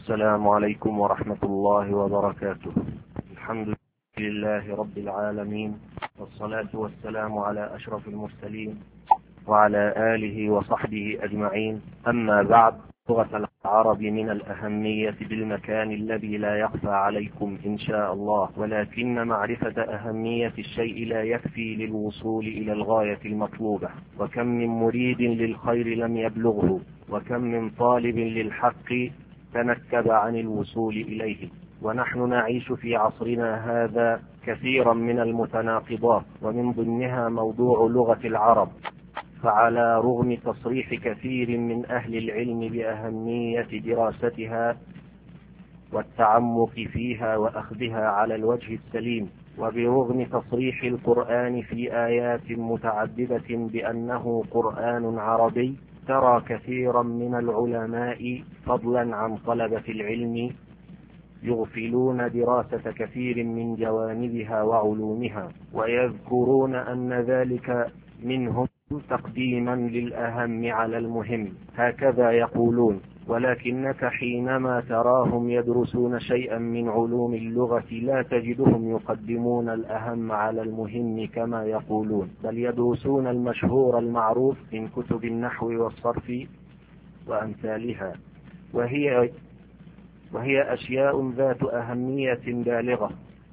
السلام عليكم ورحمة الله وبركاته. الحمد لله رب العالمين، والصلاة والسلام على أشرف المرسلين وعلى آله وصحبه أجمعين. أما بعد، لغة العرب من الأهمية بالمكان الذي لا يخفى عليكم إن شاء الله، ولكن معرفة أهمية الشيء لا يكفي للوصول إلى الغاية المطلوبة. وكم من مريد للخير لم يبلغه، وكم من طالب للحق تنكب عن الوصول إليه. ونحن نعيش في عصرنا هذا كثيرا من المتناقضات، ومن ضمنها موضوع لغة العرب. فعلى رغم تصريح كثير من أهل العلم بأهمية دراستها والتعمق فيها وأخذها على الوجه السليم، وبرغم تصريح القرآن في آيات متعددة بأنه قرآن عربي، ترى كثيرا من العلماء فضلا عن طلبة العلم يغفلون دراسة كثير من جوانبها وعلومها، ويذكرون أن ذلك منهم تقديما للأهم على المهم، هكذا يقولون. ولكنك حينما تراهم يدرسون شيئا من علوم اللغة لا تجدهم يقدمون الأهم على المهم كما يقولون، بل يدرسون المشهور المعروف من كتب النحو والصرف وأمثالها، وهي أشياء ذات أهمية بالغة،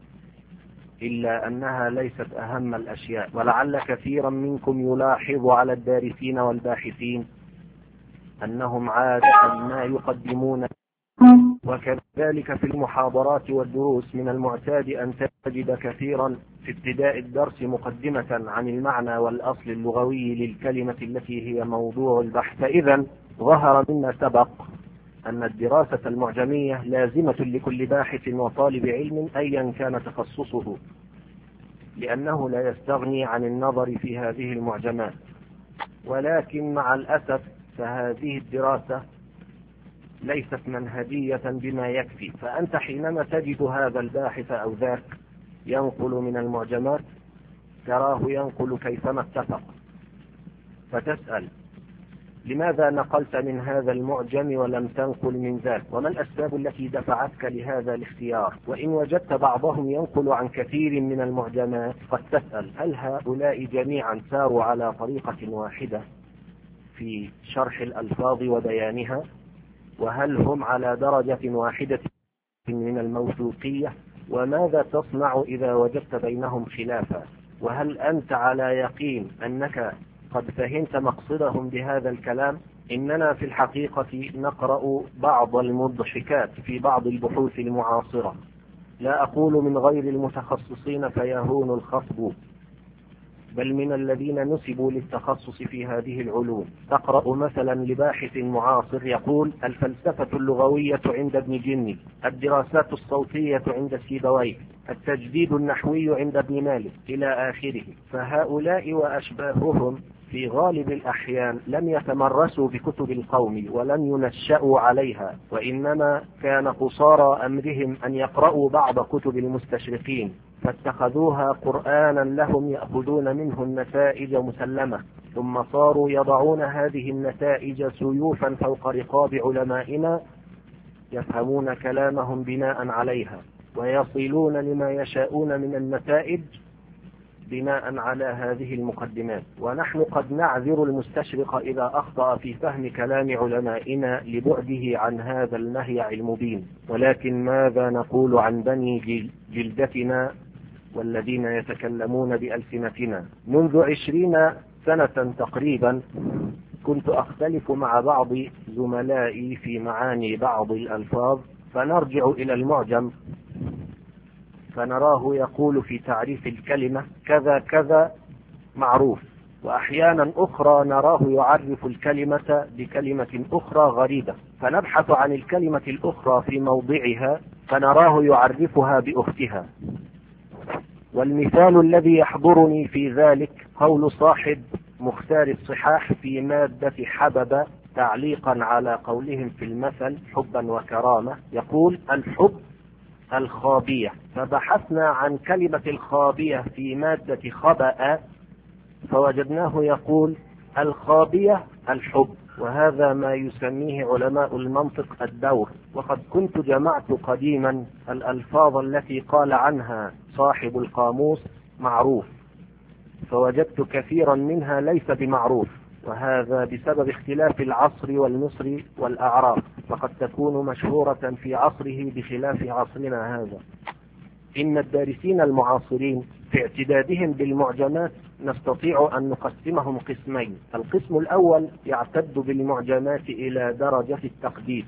إلا أنها ليست أهم الأشياء. ولعل كثيرا منكم يلاحظ على الدارسين والباحثين أنهم عادة ما يقدمون، وكذلك في المحاضرات والدروس من المعتاد أن تجد كثيرا في ابتداء الدرس مقدمة عن المعنى والأصل اللغوي للكلمة التي هي موضوع البحث. فإذا ظهر مما سبق أن الدراسة المعجمية لازمة لكل باحث وطالب علم أيا كان تخصصه، لأنه لا يستغني عن النظر في هذه المعجمات. ولكن مع الأسف فهذه الدراسة ليست منهجية بما يكفي، فأنت حينما تجد هذا الباحث أو ذاك ينقل من المعجمات تراه ينقل كيفما اتفق، فتسأل لماذا نقلت من هذا المعجم ولم تنقل من ذاك؟ وما الأسباب التي دفعتك لهذا الاختيار؟ وإن وجدت بعضهم ينقل عن كثير من المعجمات قد تسأل هل هؤلاء جميعا ساروا على طريقة واحدة في شرح الألفاظ وبيانها؟ وهل هم على درجة واحدة من الموثوقية؟ وماذا تصنع إذا وجدت بينهم خلافا؟ وهل أنت على يقين أنك قد فهمت مقصدهم بهذا الكلام؟ إننا في الحقيقة نقرأ بعض المضحكات في بعض البحوث المعاصرة، لا أقول من غير المتخصصين فيهون الخصب، بل من الذين نسبوا للتخصص في هذه العلوم. تقرأ مثلا لباحث معاصر يقول الفلسفة اللغوية عند ابن جني، الدراسات الصوتية عند سيبويه، التجديد النحوي عند ابن مالك إلى آخره. فهؤلاء وأشباههم في غالب الأحيان لم يتمرسوا بكتب القوم ولم ينشأوا عليها، وإنما كان قصارى أمرهم أن يقرأوا بعض كتب المستشرقين فاتخذوها قرآنا لهم يأخذون منه النتائج مسلمة، ثم صاروا يضعون هذه النتائج سيوفا فوق رقاب علمائنا يفهمون كلامهم بناء عليها، ويصلون لما يشاءون من النتائج بناء على هذه المقدمات. ونحن قد نعذر المستشرق إذا أخطأ في فهم كلام علمائنا لبعده عن هذا المهيع المبين، ولكن ماذا نقول عن بني جلدتنا والذين يتكلمون بألسنتنا؟ منذ 20 سنة تقريبا كنت أختلف مع بعض زملائي في معاني بعض الألفاظ، فنرجع إلى المعجم فنراه يقول في تعريف الكلمة كذا كذا معروف، وأحيانا أخرى نراه يعرف الكلمة بكلمة أخرى غريبة، فنبحث عن الكلمة الأخرى في موضعها فنراه يعرفها بأختها. والمثال الذي يحضرني في ذلك قول صاحب مختار الصحاح في مادة حبب تعليقا على قولهم في المثل حبا وكرامة، يقول الحب الخابية، فبحثنا عن كلمة الخابية في مادة خبأ فوجدناه يقول الخابية الحب، وهذا ما يسميه علماء المنطق الدور. وقد كنت جمعت قديما الألفاظ التي قال عنها صاحب القاموس معروف، فوجدت كثيرا منها ليس بمعروف، وهذا بسبب اختلاف العصر والمصر والأعراف، فقد تكون مشهورة في عصره بخلاف عصرنا هذا. إن الدارسين المعاصرين في اعتدادهم بالمعجمات نستطيع أن نقسمهم قسمين. القسم الأول يعتد بالمعجمات إلى درجة التقديس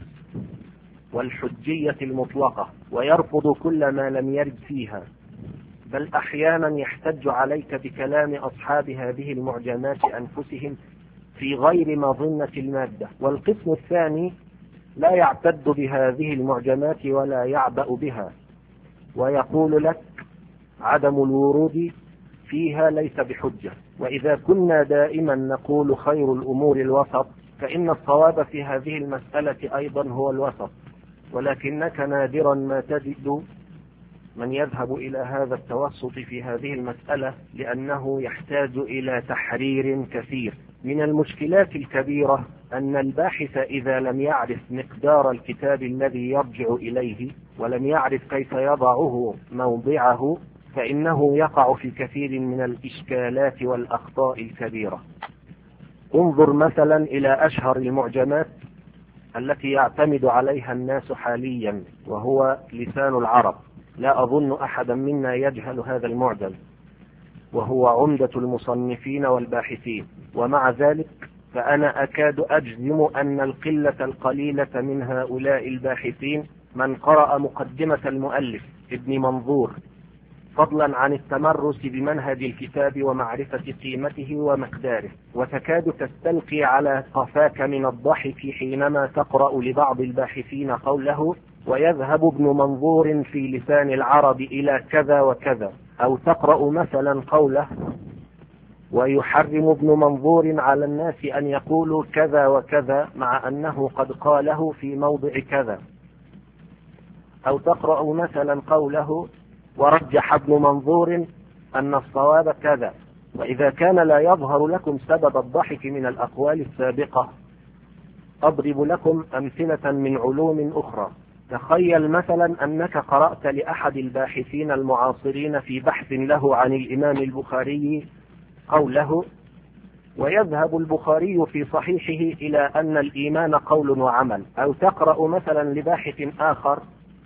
والحجية المطلقة، ويرفض كل ما لم يرد فيها، بل أحيانا يحتج عليك بكلام أصحاب هذه المعجمات أنفسهم في غير مظنة المادة. والقسم الثاني لا يعتد بهذه المعجمات ولا يعبأ بها، ويقول لك عدم الورود فيها ليس بحجة. وإذا كنا دائما نقول خير الأمور الوسط، فإن الصواب في هذه المسألة أيضا هو الوسط، ولكنك نادرا ما تجد من يذهب إلى هذا التوسط في هذه المسألة، لأنه يحتاج إلى تحرير كثير. من المشكلات الكبيرة أن الباحث إذا لم يعرف مقدار الكتاب الذي يرجع إليه ولم يعرف كيف يضعه موضعه، فإنه يقع في كثير من الإشكالات والأخطاء الكبيرة. انظر مثلا إلى أشهر المعجمات التي يعتمد عليها الناس حاليا، وهو لسان العرب. لا أظن أحدا منا يجهل هذا المعجم، وهو عمدة المصنفين والباحثين. ومع ذلك فأنا أكاد أجزم أن القلة القليلة من هؤلاء الباحثين من قرأ مقدمة المؤلف ابن منظور، فضلا عن التمرس بمنهج الكتاب ومعرفة قيمته ومقداره، وتكاد تستلقي على قفاك من الضحك حينما تقرأ لبعض الباحثين قوله ويذهب ابن منظور في لسان العرب إلى كذا وكذا، أو تقرأ مثلا قوله ويحرم ابن منظور على الناس أن يقولوا كذا وكذا مع أنه قد قاله في موضع كذا، أو تقرأ مثلا قوله ورجح ابن منظور أن الصواب كذا. وإذا كان لا يظهر لكم سبب الضحك من الأقوال السابقة، أضرب لكم أمثلة من علوم أخرى. تخيل مثلا أنك قرأت لأحد الباحثين المعاصرين في بحث له عن الإمام البخاري قوله ويذهب البخاري في صحيحه إلى أن الإيمان قول وعمل، أو تقرأ مثلا لباحث آخر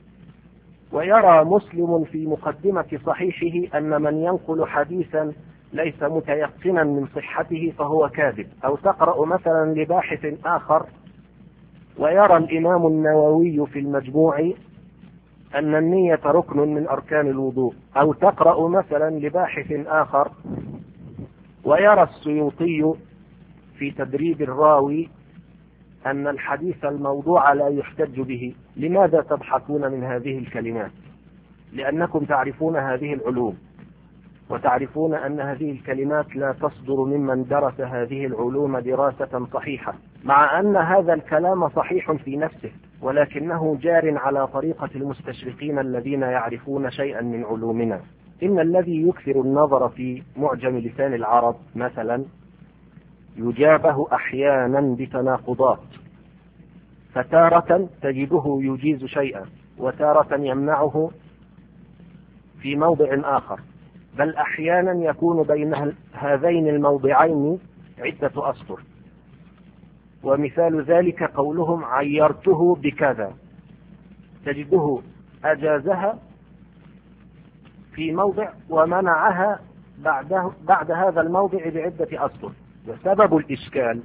ويرى مسلم في مقدمة صحيحه أن من ينقل حديثا ليس متيقنا من صحته فهو كاذب، أو تقرأ مثلا لباحث آخر ويرى الإمام النووي في المجموع أن النية ركن من أركان الوضوء، أو تقرأ مثلا لباحث آخر ويرى السيوطي في تدريب الراوي أن الحديث الموضوع لا يحتج به. لماذا تضحكون من هذه الكلمات؟ لأنكم تعرفون هذه العلوم، وتعرفون أن هذه الكلمات لا تصدر ممن درس هذه العلوم دراسة صحيحة، مع أن هذا الكلام صحيح في نفسه، ولكنه جار على طريقة المستشرقين الذين يعرفون شيئا من علومنا. إن الذي يكثر النظر في معجم لسان العرب مثلا يجابه أحيانا بتناقضات، فتارة تجده يجيز شيئا وتارة يمنعه في موضع آخر، بل أحيانا يكون بين هذين الموضعين عدة أسطر. ومثال ذلك قولهم عيرته بكذا، تجده أجازها في موضع ومنعها بعد هذا الموضع بعدة أسطر. وسبب الإشكال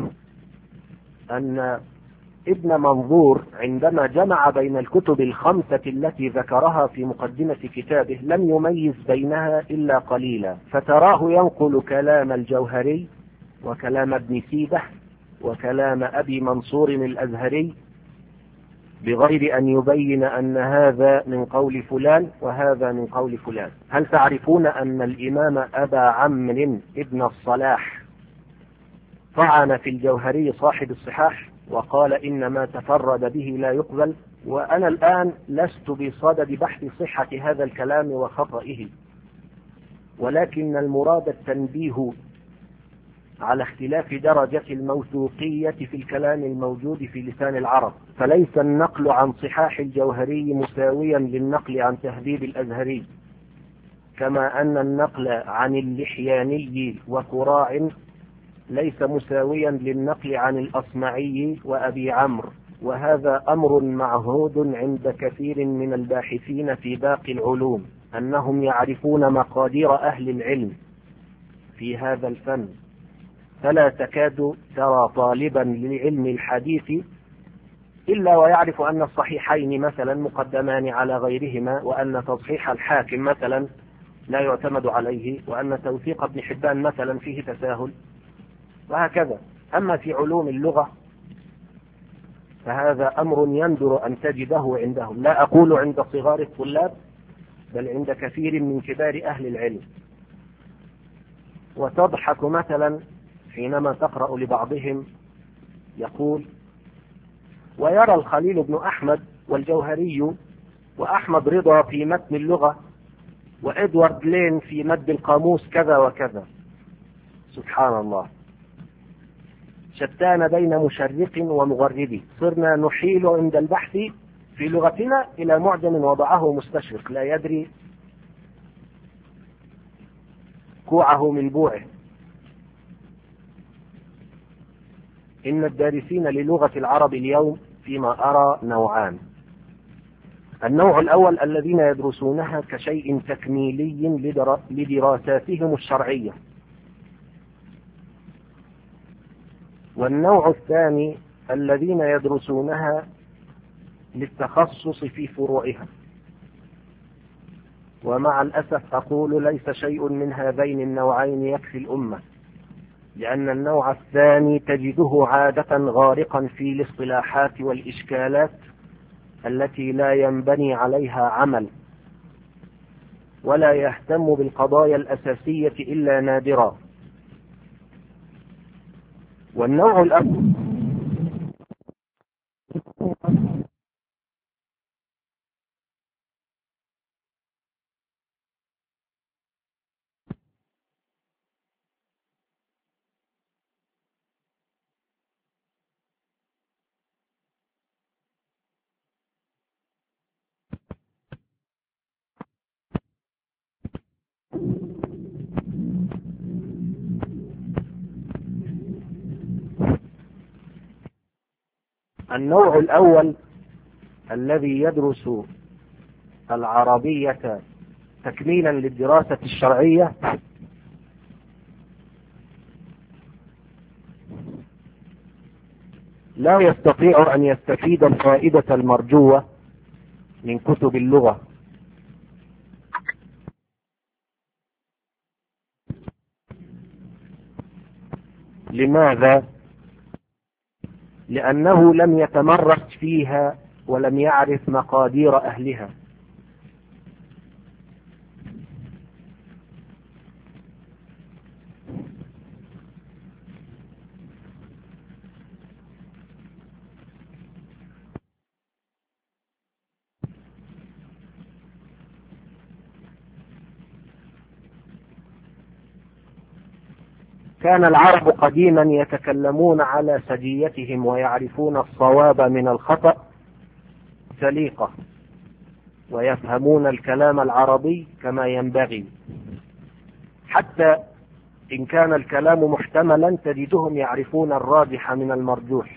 أن ابن منظور عندما جمع بين الكتب الخمسة التي ذكرها في مقدمة كتابه لم يميز بينها إلا قليلا، فتراه ينقل كلام الجوهري وكلام ابن سيبة وكلام أبي منصور الأزهري بغير أن يبين أن هذا من قول فلان وهذا من قول فلان. هل تعرفون أن الإمام أبا عمرو ابن الصلاح طعن في الجوهري صاحب الصحاح وقال إن ما تفرد به لا يقبل؟ وأنا الآن لست بصدد بحث صحة هذا الكلام وخطئه، ولكن المراد التنبيه على اختلاف درجة الموثوقية في الكلام الموجود في لسان العرب، فليس النقل عن صحاح الجوهري مساويا للنقل عن تهذيب الأزهري، كما أن النقل عن اللحياني وكراع ليس مساويا للنقل عن الأصمعي وأبي عمرو. وهذا أمر معهود عند كثير من الباحثين في باقي العلوم، أنهم يعرفون مقادير أهل العلم في هذا الفن، فلا تكاد ترى طالبا لعلم الحديث إلا ويعرف أن الصحيحين مثلا مقدمان على غيرهما، وأن تصحيح الحاكم مثلا لا يعتمد عليه، وأن توثيق ابن حبان مثلا فيه تساهل، وهكذا. أما في علوم اللغة فهذا أمر يندر أن تجده عندهم، لا أقول عند صغار الطلاب، بل عند كثير من كبار أهل العلم. وتضحك مثلا حينما تقرأ لبعضهم يقول: ويرى الخليل بن أحمد والجوهري وأحمد رضا في متن اللغة وإدوارد لين في مد القاموس كذا وكذا. سبحان الله، شتان بين مشرق ومغرب. صرنا نحيل عند البحث في لغتنا إلى معجم وضعه مستشرق لا يدري كوعه من بوعه. إن الدارسين للغة العرب اليوم فيما أرى نوعان: النوع الأول الذين يدرسونها كشيء تكميلي لدراساتهم الشرعية، والنوع الثاني الذين يدرسونها للتخصص في فروعها. ومع الأسف أقول ليس شيء من هذين النوعين يكفي الأمة، لأن النوع الثاني تجده عادة غارقا في الاصطلاحات والإشكالات التي لا ينبني عليها عمل، ولا يهتم بالقضايا الأساسية إلا نادرا. والنوع الأول النوع الأول الذي يدرس العربية تكميلا للدراسة الشرعية لا يستطيع أن يستفيد الفائدة المرجوة من كتب اللغة. لماذا؟ لأنه لم يتمرس فيها ولم يعرف مقادير أهلها. كان العرب قديما يتكلمون على سجيتهم ويعرفون الصواب من الخطأ سليقة، ويفهمون الكلام العربي كما ينبغي، حتى إن كان الكلام محتملا تجدهم يعرفون الراجح من المرجوح.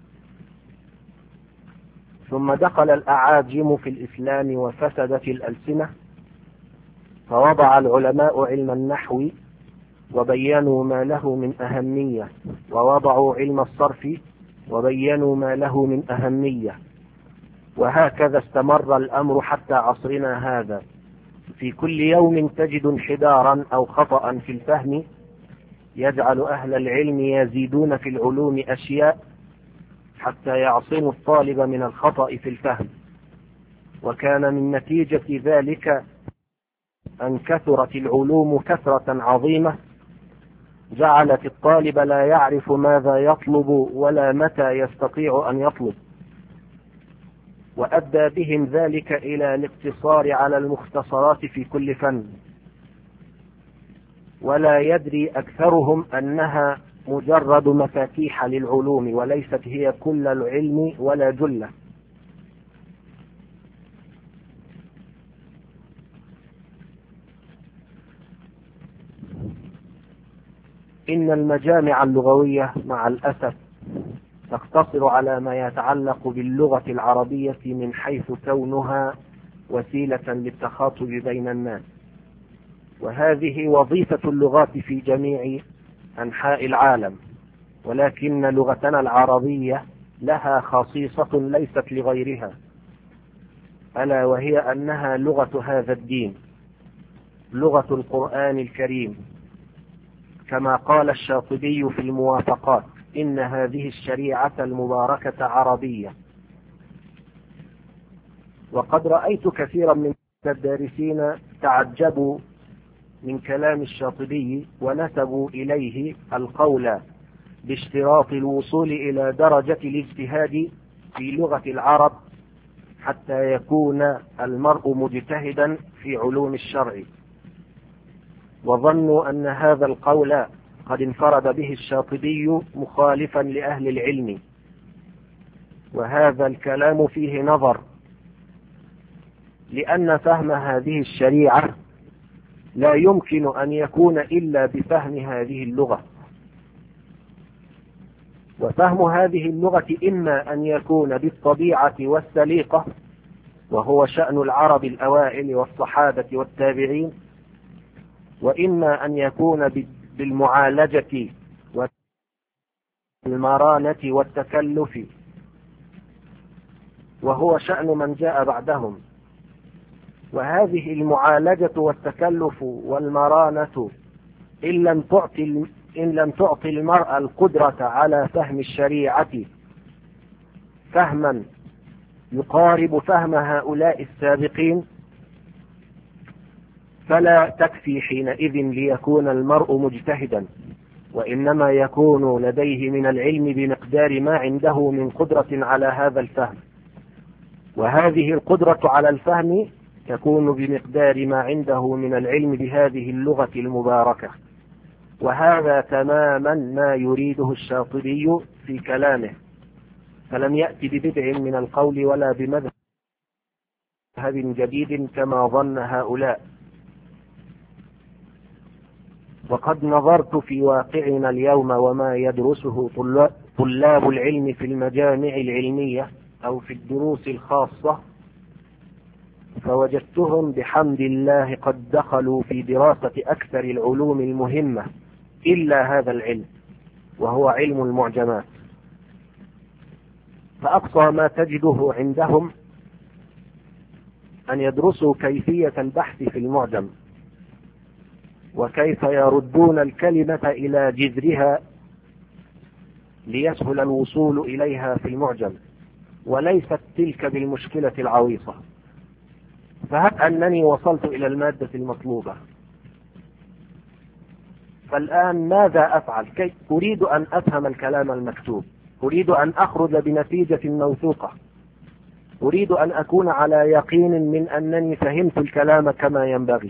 ثم دخل الأعاجم في الإسلام وفسدت الألسنة، فوضع العلماء علم النحو وبينوا ما له من أهمية، ووضعوا علم الصرف وبينوا ما له من أهمية، وهكذا استمر الأمر حتى عصرنا هذا. في كل يوم تجد انحدارا أو خطأ في الفهم يجعل أهل العلم يزيدون في العلوم أشياء حتى يعصموا الطالب من الخطأ في الفهم. وكان من نتيجة ذلك أن كثرت العلوم كثرة عظيمة جعلت الطالب لا يعرف ماذا يطلب ولا متى يستطيع أن يطلب، وأدى بهم ذلك إلى الاقتصار على المختصرات في كل فن، ولا يدري أكثرهم أنها مجرد مفاتيح للعلوم، وليست هي كل العلم ولا جلة. إن المجامع اللغوية مع الأسف تقتصر على ما يتعلق باللغة العربية من حيث كونها وسيلة للتخاطب بين الناس، وهذه وظيفة اللغات في جميع أنحاء العالم، ولكن لغتنا العربية لها خصيصة ليست لغيرها، ألا وهي أنها لغة هذا الدين، لغة القرآن الكريم، كما قال الشاطبي في الموافقات: إن هذه الشريعة المباركة عربية. وقد رأيت كثيرا من الدارسين تعجبوا من كلام الشاطبي ونسبوا إليه القول باشتراط الوصول إلى درجة الاجتهاد في لغة العرب حتى يكون المرء مجتهدا في علوم الشرع، وظنوا أن هذا القول قد انفرد به الشاطبي مخالفا لأهل العلم، وهذا الكلام فيه نظر، لأن فهم هذه الشريعة لا يمكن أن يكون إلا بفهم هذه اللغة، وفهم هذه اللغة إما أن يكون بالطبيعة والسليقة، وهو شأن العرب الأوائل والصحابة والتابعين، وإما أن يكون بالمعالجة والمرانة والتكلف، وهو شأن من جاء بعدهم. وهذه المعالجة والتكلف والمرانة إن لم تعطي المرء القدرة على فهم الشريعة فهما يقارب فهم هؤلاء السابقين، فلا تكفي حينئذ ليكون المرء مجتهدا، وإنما يكون لديه من العلم بمقدار ما عنده من قدرة على هذا الفهم، وهذه القدرة على الفهم تكون بمقدار ما عنده من العلم بهذه اللغة المباركة. وهذا تماما ما يريده الشاطبي في كلامه، فلم يأتي ببدع من القول ولا بمذهب جديد كما ظن هؤلاء. وقد نظرت في واقعنا اليوم وما يدرسه طلاب العلم في المجامع العلمية أو في الدروس الخاصة، فوجدتهم بحمد الله قد دخلوا في دراسة أكثر العلوم المهمة إلا هذا العلم، وهو علم المعجمات. فأقصى ما تجده عندهم أن يدرسوا كيفية البحث في المعجم، وكيف يردون الكلمة إلى جذرها ليسهل الوصول إليها في المعجم، وليست تلك بالمشكلة العويصة. فهب أنني وصلت إلى المادة المطلوبة، فالآن ماذا أفعل؟ كيف أريد أن أفهم الكلام المكتوب، أريد أن أخرج بنتيجة موثوقة، أريد أن أكون على يقين من أنني فهمت الكلام كما ينبغي.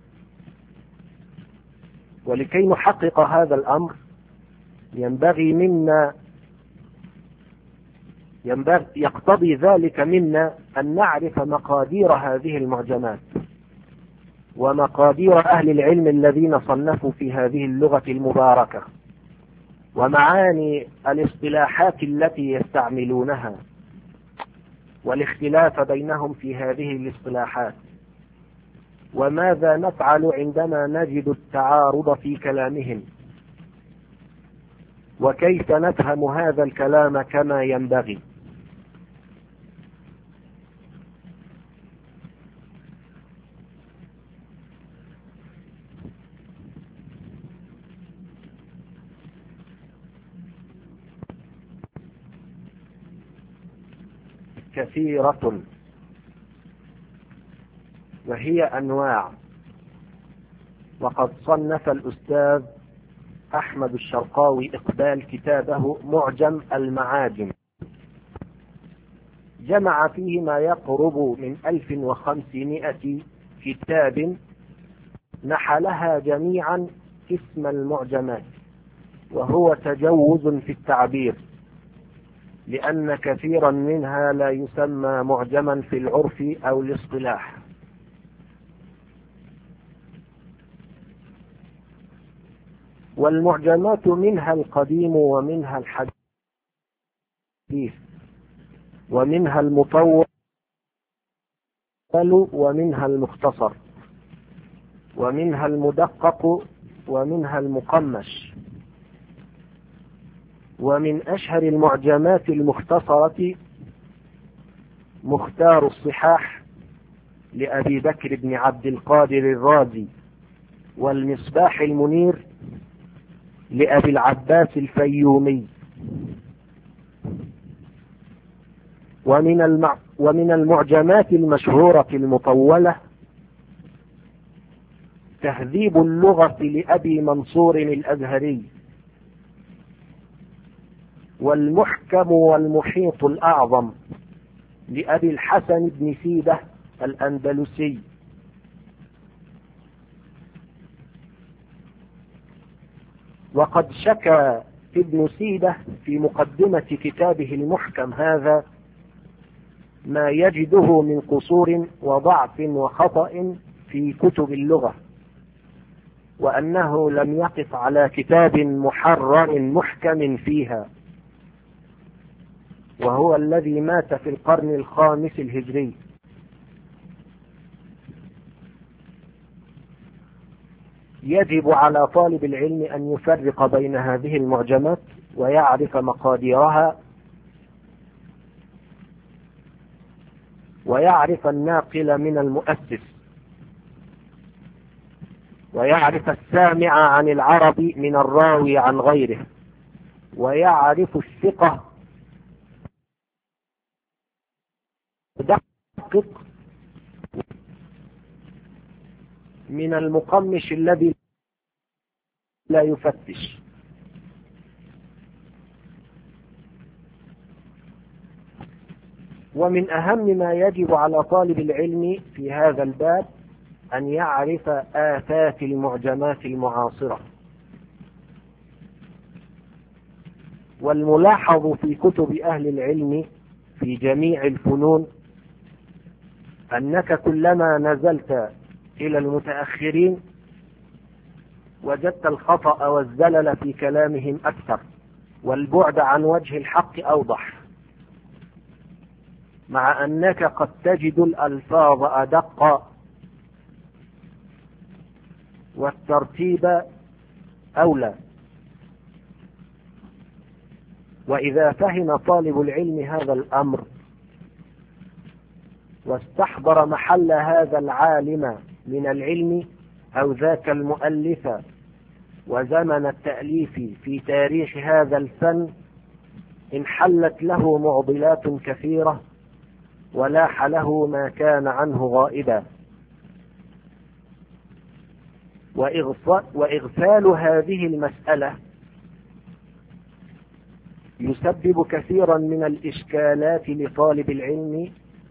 ولكي نحقق هذا الأمر يقتضي ذلك منا أن نعرف مقادير هذه المعجمات ومقادير أهل العلم الذين صنفوا في هذه اللغة المباركة، ومعاني الاصطلاحات التي يستعملونها، والاختلاف بينهم في هذه الاصطلاحات، وماذا نفعل عندما نجد التعارض في كلامهم، وكيف نفهم هذا الكلام كما ينبغي. كثيرة، وهي أنواع. وقد صنف الأستاذ أحمد الشرقاوي إقبال كتابه معجم المعاجم، جمع فيه ما يقرب من 1500 كتاب، نحلها جميعا اسم المعجمات، وهو تجوز في التعبير، لأن كثيرا منها لا يسمى معجما في العرف أو الاصطلاح. والمعجمات منها القديم ومنها الحديث ومنها المطول ومنها المختصر ومنها المدقق ومنها المقمش. ومن أشهر المعجمات المختصرة مختار الصحاح لأبي بكر بن عبد القادر الرازي، والمصباح المنير لأبي العباس الفيومي. ومن المعجمات المشهورة المطولة تهذيب اللغة لأبي منصور الأزهري، والمحكم والمحيط الأعظم لأبي الحسن بن سيدة الأندلسي. وقد شكى ابن سيدة في مقدمة كتابه المحكم هذا ما يجده من قصور وضعف وخطأ في كتب اللغة، وأنه لم يقف على كتاب محرر محكم فيها، وهو الذي مات في القرن الخامس الهجري. يجب على طالب العلم أن يفرق بين هذه المعجمات ويعرف مقاديرها، ويعرف الناقل من المؤسس، ويعرف السامع عن العرب من الراوي عن غيره، ويعرف الثقة دقق من المقمش الذي لا يفتش. ومن أهم ما يجب على طالب العلم في هذا الباب أن يعرف آفات المعجمات المعاصرة. والملاحظ في كتب أهل العلم في جميع الفنون أنك كلما نزلت إلى المتأخرين وجدت الخطأ والزلل في كلامهم أكثر، والبعد عن وجه الحق أوضح، مع أنك قد تجد الألفاظ أدق والترتيب أولى. وإذا فهم طالب العلم هذا الأمر واستحضر محل هذا العالم من العلم أو ذاك المؤلف وزمن التأليف في تاريخ هذا الفن، انحلت له معضلات كثيرة ولاح له ما كان عنه غائبا. وإغفال هذه المسألة يسبب كثيرا من الإشكالات لطالب العلم،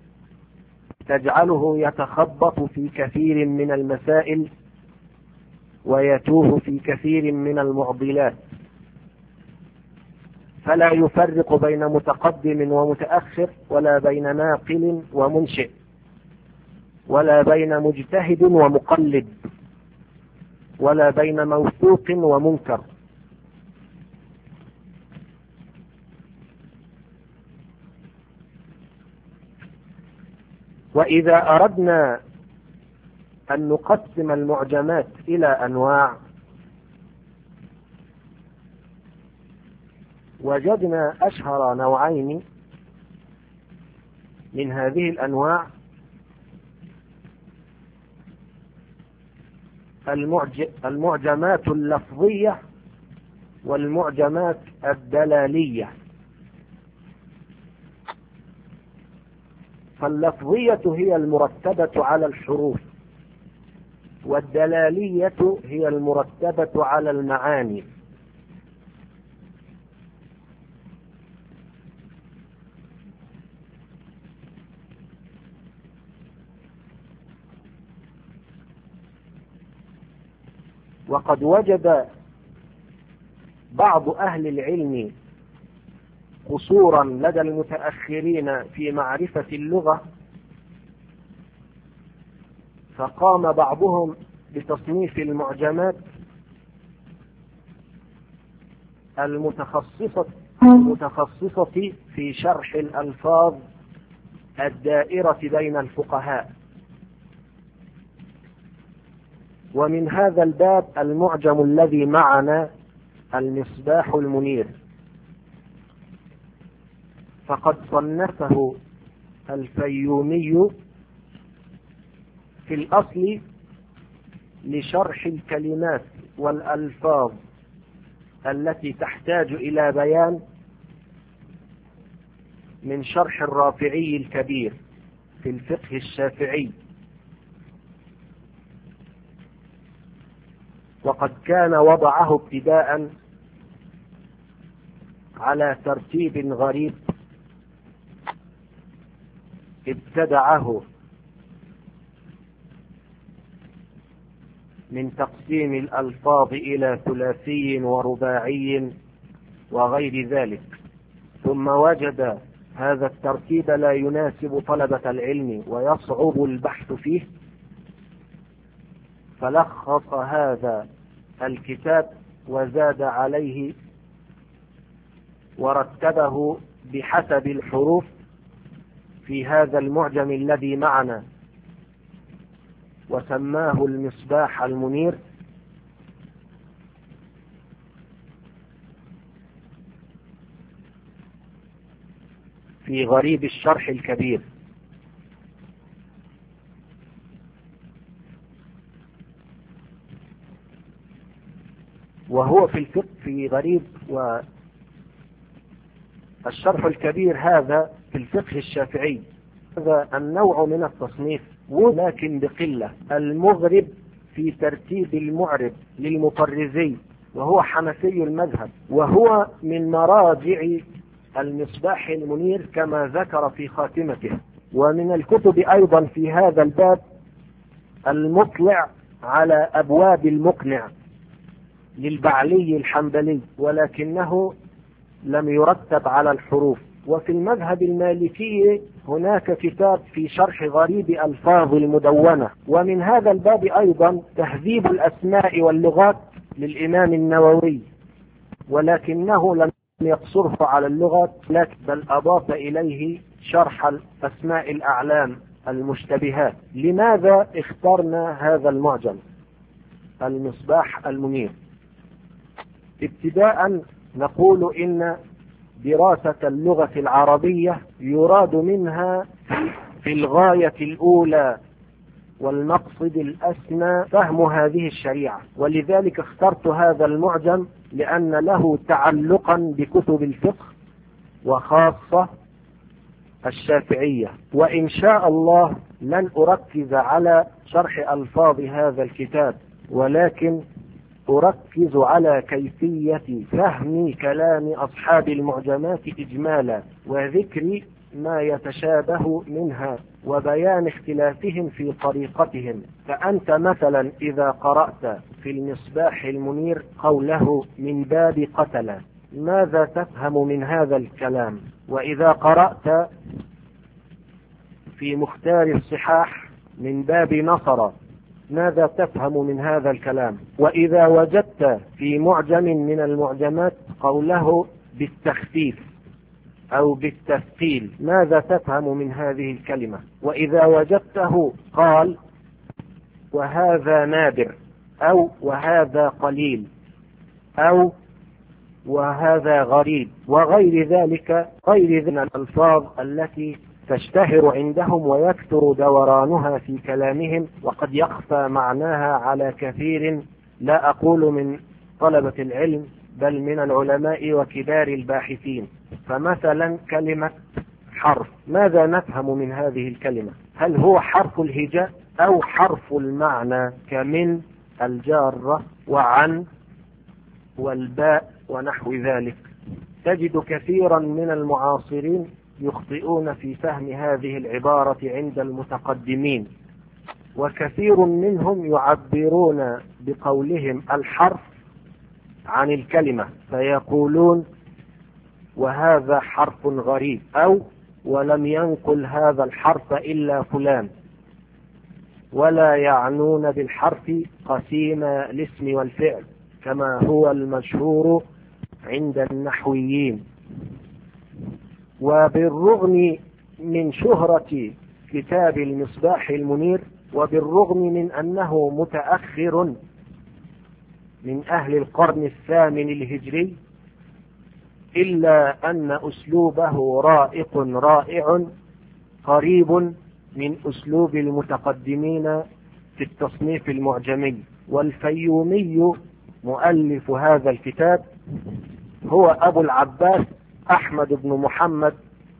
تجعله يتخبط في كثير من المسائل ويتوه في كثير من المعضلات، فلا يفرق بين متقدم ومتأخر، ولا بين ناقل ومنشئ، ولا بين مجتهد ومقلد، ولا بين موثوق ومنكر. وإذا أردنا أن نقسم المعجمات إلى أنواع، وجدنا أشهر نوعين من هذه الأنواع المعجمات اللفظية والمعجمات الدلالية. فاللفظية هي المرتبة على الحروف، والدلالية هي المرتبة على المعاني. وقد وجد بعض أهل العلم قصورا لدى المتأخرين في معرفة اللغة، فقام بعضهم بتصنيف المعجمات المتخصصة في شرح الألفاظ الدائرة بين الفقهاء. ومن هذا الباب المعجم الذي معنا المصباح المنير، فقد صنفه الفيومي في الأصل لشرح الكلمات والألفاظ التي تحتاج إلى بيان من شرح الرافعي الكبير في الفقه الشافعي. وقد كان وضعه ابتداء على ترتيب غريب ابتدعه من تقسيم الألفاظ إلى ثلاثي ورباعي وغير ذلك، ثم وجد هذا الترتيب لا يناسب طلبة العلم ويصعب البحث فيه، فلخص هذا الكتاب وزاد عليه ورتبه بحسب الحروف في هذا المعجم الذي معنا، وسماه المصباح المنير. في غريب الشرح الكبير. وهو في الفقه في غريب والشرح الكبير هذا في الفقه الشافعي. هذا النوع من التصنيف ولكن بقلة. المغرب في ترتيب المعرب للمطرزي، وهو حنفي المذهب، وهو من مراجع المصباح المنير كما ذكر في خاتمته. ومن الكتب أيضا في هذا الباب المطلع على أبواب المقنع للبعلي الحنبلي، ولكنه لم يرتب على الحروف. وفي المذهب المالكي هناك كتاب في شرح غريب ألفاظ المدونة. ومن هذا الباب أيضا تهذيب الأسماء واللغات للإمام النووي، ولكنه لم يقصره على اللغات بل أضاف إليه شرح أسماء الأعلام المشتبهات. لماذا اخترنا هذا المعجم المصباح المنير؟ ابتداء نقول إن دراسة اللغة العربية يراد منها في الغاية الأولى والمقصد الأسمى فهم هذه الشريعة، ولذلك اخترت هذا المعجم لأن له تعلقا بكتب الفقه وخاصة الشافعية. وإن شاء الله لن أركز على شرح ألفاظ هذا الكتاب، ولكن أركز على كيفية فهم كلام أصحاب المعجمات إجمالا، وذكر ما يتشابه منها، وبيان اختلافهم في طريقتهم. فأنت مثلا إذا قرأت في المصباح المنير قوله من باب قتل، ماذا تفهم من هذا الكلام؟ وإذا قرأت في مختار الصحاح من باب نصر، ماذا تفهم من هذا الكلام؟ وإذا وجدت في معجم من المعجمات قوله بالتخفيف أو بالتثقيل، ماذا تفهم من هذه الكلمة؟ وإذا وجدته قال وهذا نادر، أو وهذا قليل، أو وهذا غريب، وغير ذلك، غير ذلك الألفاظ التي تشتهر عندهم ويكثر دورانها في كلامهم، وقد يخفى معناها على كثير، لا أقول من طلبة العلم بل من العلماء وكبار الباحثين. فمثلا كلمة حرف، ماذا نفهم من هذه الكلمة؟ هل هو حرف الهجاء أو حرف المعنى كمن الجارة وعن والباء ونحو ذلك؟ تجد كثيرا من المعاصرين يخطئون في فهم هذه العبارة عند المتقدمين، وكثير منهم يعبرون بقولهم الحرف عن الكلمة فيقولون وهذا حرف غريب، أو ولم ينقل هذا الحرف إلا فلان، ولا يعنون بالحرف قسيم الاسم والفعل كما هو المشهور عند النحويين. وبالرغم من شهرة كتاب المصباح المنير، وبالرغم من أنه متأخر من أهل القرن الثامن الهجري، إلا أن أسلوبه رائق رائع قريب من أسلوب المتقدمين في التصنيف المعجمي. والفيومي مؤلف هذا الكتاب هو أبو العباس أحمد بن محمد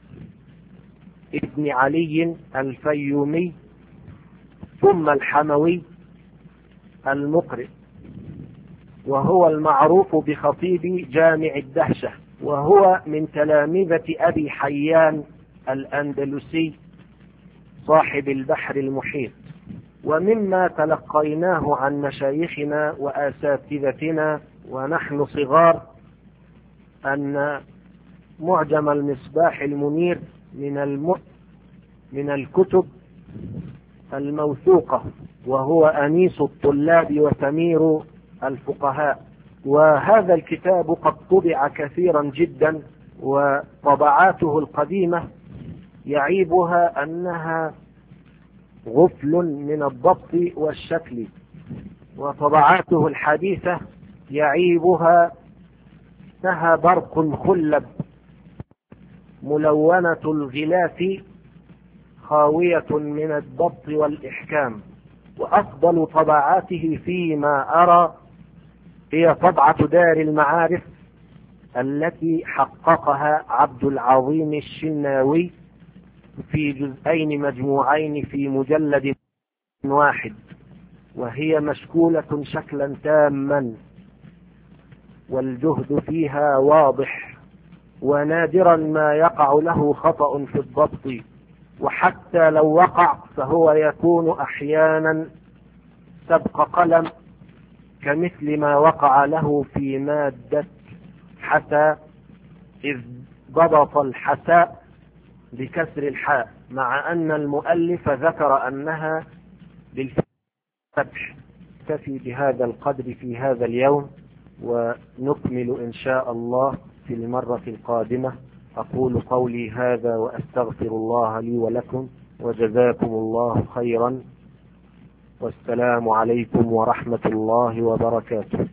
ابن علي الفيومي، ثم الحموي المقرئ، وهو المعروف بخطيب جامع الدهشة، وهو من تلامذة أبي حيان الأندلسي صاحب البحر المحيط. ومما تلقيناه عن مشايخنا وأساتذتنا ونحن صغار أن معجم المصباح المنير من الكتب الموثوقة، وهو أنيس الطلاب وثمير الفقهاء. وهذا الكتاب قد طبع كثيرا جدا، وطبعاته القديمة يعيبها أنها غفل من الضبط والشكل، وطبعاته الحديثة يعيبها أنها برق خلب ملونة الغلاف خاوية من الضبط والإحكام. وأفضل طبعاته فيما أرى هي طبعة دار المعارف التي حققها عبد العظيم الشناوي في جزئين مجموعين في مجلد واحد، وهي مشكولة شكلا تاما، والجهد فيها واضح، ونادرا ما يقع له خطأ في الضبط، وحتى لو وقع فهو يكون أحيانا سبق قلم، كمثل ما وقع له في مادة حساء، إذ ضبط الحساء بكسر الحاء، مع أن المؤلف ذكر أنها بالفتح. نكتفي بهذا القدر في هذا اليوم، ونكمل إن شاء الله في المرة القادمة. أقول قولي هذا وأستغفر الله لي ولكم، وجزاكم الله خيرا، والسلام عليكم ورحمة الله وبركاته.